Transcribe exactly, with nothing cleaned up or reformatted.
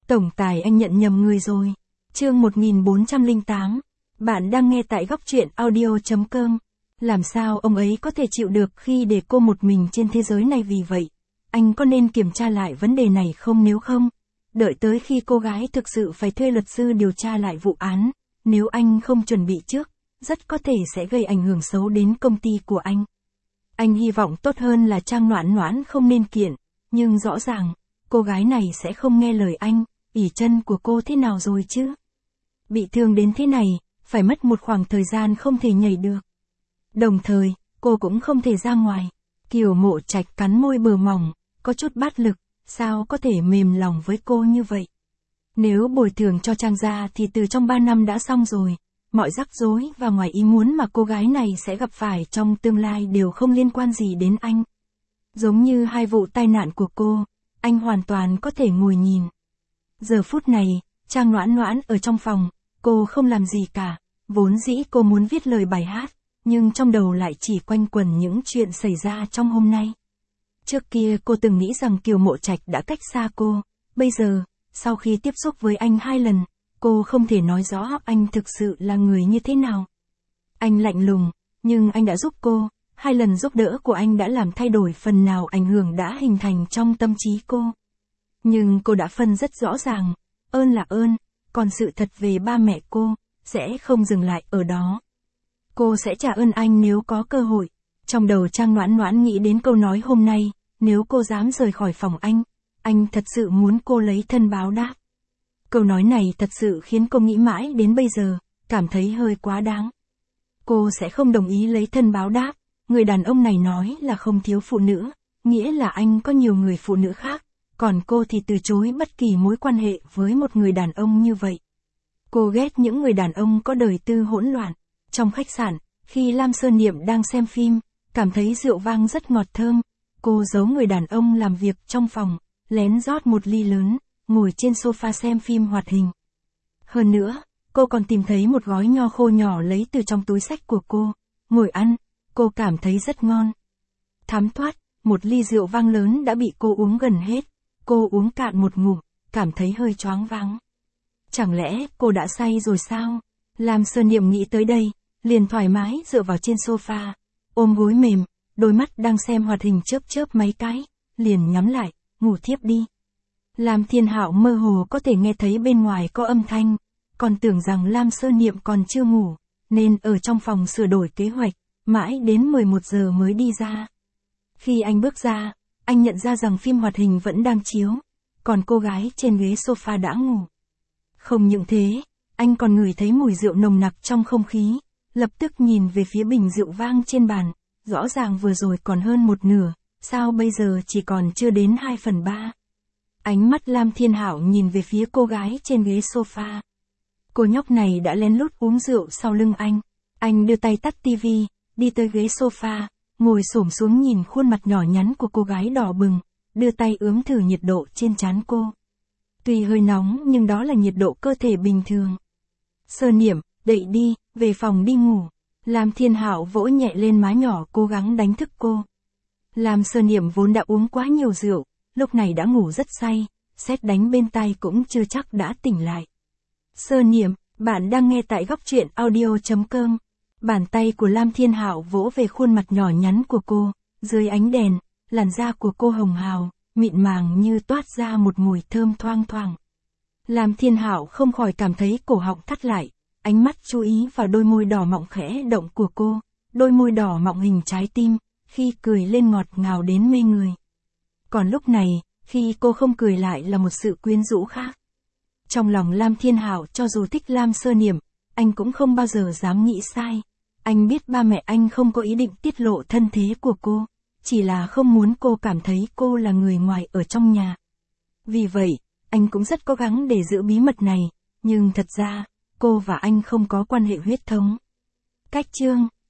Tổng tài anh nhận nhầm người rồi. Chương một nghìn bốn trăm lẻ tám. Bạn đang nghe tại góc truyện audio.com. Làm sao ông ấy có thể chịu được khi để cô một mình trên thế giới này, vì vậy, anh có nên kiểm tra lại vấn đề này không? Nếu không, đợi tới khi cô gái thực sự phải thuê luật sư điều tra lại vụ án, nếu anh không chuẩn bị trước, rất có thể sẽ gây ảnh hưởng xấu đến công ty của anh. Anh hy vọng tốt hơn là Trang Noãn Noãn không nên kiện, nhưng rõ ràng, cô gái này sẽ không nghe lời anh. ỷ chân của cô thế nào rồi chứ? Bị thương đến thế này, phải mất một khoảng thời gian không thể nhảy được. Đồng thời, cô cũng không thể ra ngoài. Kiều Mộ Trạch cắn môi bờ mỏng, có chút bát lực, sao có thể mềm lòng với cô như vậy? Nếu bồi thường cho Trang gia thì từ trong ba năm đã xong rồi, mọi rắc rối và ngoài ý muốn mà cô gái này sẽ gặp phải trong tương lai đều không liên quan gì đến anh. Giống như hai vụ tai nạn của cô, anh hoàn toàn có thể ngồi nhìn. Giờ phút này, Trang Noãn Noãn ở trong phòng, cô không làm gì cả, vốn dĩ cô muốn viết lời bài hát, nhưng trong đầu lại chỉ quanh quẩn những chuyện xảy ra trong hôm nay. Trước kia cô từng nghĩ rằng Kiều Mộ Trạch đã cách xa cô, bây giờ, sau khi tiếp xúc với anh hai lần, cô không thể nói rõ anh thực sự là người như thế nào. Anh lạnh lùng, nhưng anh đã giúp cô, hai lần giúp đỡ của anh đã làm thay đổi phần nào ảnh hưởng đã hình thành trong tâm trí cô. Nhưng cô đã phân rất rõ ràng, ơn là ơn, còn sự thật về ba mẹ cô, sẽ không dừng lại ở đó. Cô sẽ trả ơn anh nếu có cơ hội. Trong đầu Trang Noãn Noãn nghĩ đến câu nói hôm nay, nếu cô dám rời khỏi phòng anh, anh thật sự muốn cô lấy thân báo đáp. Câu nói này thật sự khiến cô nghĩ mãi đến bây giờ, cảm thấy hơi quá đáng. Cô sẽ không đồng ý lấy thân báo đáp, người đàn ông này nói là không thiếu phụ nữ, nghĩa là anh có nhiều người phụ nữ khác, còn cô thì từ chối bất kỳ mối quan hệ với một người đàn ông như vậy. Cô ghét những người đàn ông có đời tư hỗn loạn. Trong khách sạn, khi Lam Sơn Niệm đang xem phim, cảm thấy rượu vang rất ngọt thơm, cô giấu người đàn ông làm việc trong phòng, lén rót một ly lớn, ngồi trên sofa xem phim hoạt hình. Hơn nữa, cô còn tìm thấy một gói nho khô nhỏ lấy từ trong túi xách của cô, ngồi ăn, cô cảm thấy rất ngon. Thám thoát, một ly rượu vang lớn đã bị cô uống gần hết, cô uống cạn một ngụm, cảm thấy hơi choáng váng. Chẳng lẽ cô đã say rồi sao? Lam Sơn Niệm nghĩ tới đây, liền thoải mái dựa vào trên sofa, ôm gối mềm, đôi mắt đang xem hoạt hình chớp chớp mấy cái, liền nhắm lại, ngủ thiếp đi. Lam Thiên Hạo mơ hồ có thể nghe thấy bên ngoài có âm thanh, còn tưởng rằng Lam Sơn Niệm còn chưa ngủ, nên ở trong phòng sửa đổi kế hoạch, mãi đến mười một giờ mới đi ra. Khi anh bước ra, anh nhận ra rằng phim hoạt hình vẫn đang chiếu, còn cô gái trên ghế sofa đã ngủ. Không những thế, anh còn ngửi thấy mùi rượu nồng nặc trong không khí, lập tức nhìn về phía bình rượu vang trên bàn, rõ ràng vừa rồi còn hơn một nửa, sao bây giờ chỉ còn chưa đến hai phần ba. Ánh mắt Lam Thiên Hạo nhìn về phía cô gái trên ghế sofa. Cô nhóc này đã lén lút uống rượu sau lưng anh. Anh đưa tay tắt tivi, đi tới ghế sofa, ngồi xổm xuống nhìn khuôn mặt nhỏ nhắn của cô gái đỏ bừng, đưa tay ướm thử nhiệt độ trên trán cô. Tuy hơi nóng nhưng đó là nhiệt độ cơ thể bình thường. Sơn Niệm, dậy đi, về phòng đi ngủ. Lam Thiên Hạo vỗ nhẹ lên má nhỏ cố gắng đánh thức cô. Lam Sơn Niệm vốn đã uống quá nhiều rượu, lúc này đã ngủ rất say, sét đánh bên tai cũng chưa chắc đã tỉnh lại. Sơn Niệm, bạn đang nghe tại góc truyện audio.com. Bàn tay của Lam Thiên Hạo vỗ về khuôn mặt nhỏ nhắn của cô, dưới ánh đèn, làn da của cô hồng hào, mịn màng như toát ra một mùi thơm thoang thoảng. Lam Thiên Hạo không khỏi cảm thấy cổ họng thắt lại, ánh mắt chú ý vào đôi môi đỏ mọng khẽ động của cô, đôi môi đỏ mọng hình trái tim, khi cười lên ngọt ngào đến mê người. Còn lúc này, khi cô không cười lại là một sự quyến rũ khác. Trong lòng Lam Thiên Hạo cho dù thích Lam Sơ Niệm, anh cũng không bao giờ dám nghĩ sai. Anh biết ba mẹ anh không có ý định tiết lộ thân thế của cô, chỉ là không muốn cô cảm thấy cô là người ngoài ở trong nhà. Vì vậy, anh cũng rất cố gắng để giữ bí mật này, nhưng thật ra, cô và anh không có quan hệ huyết thống. Cách chương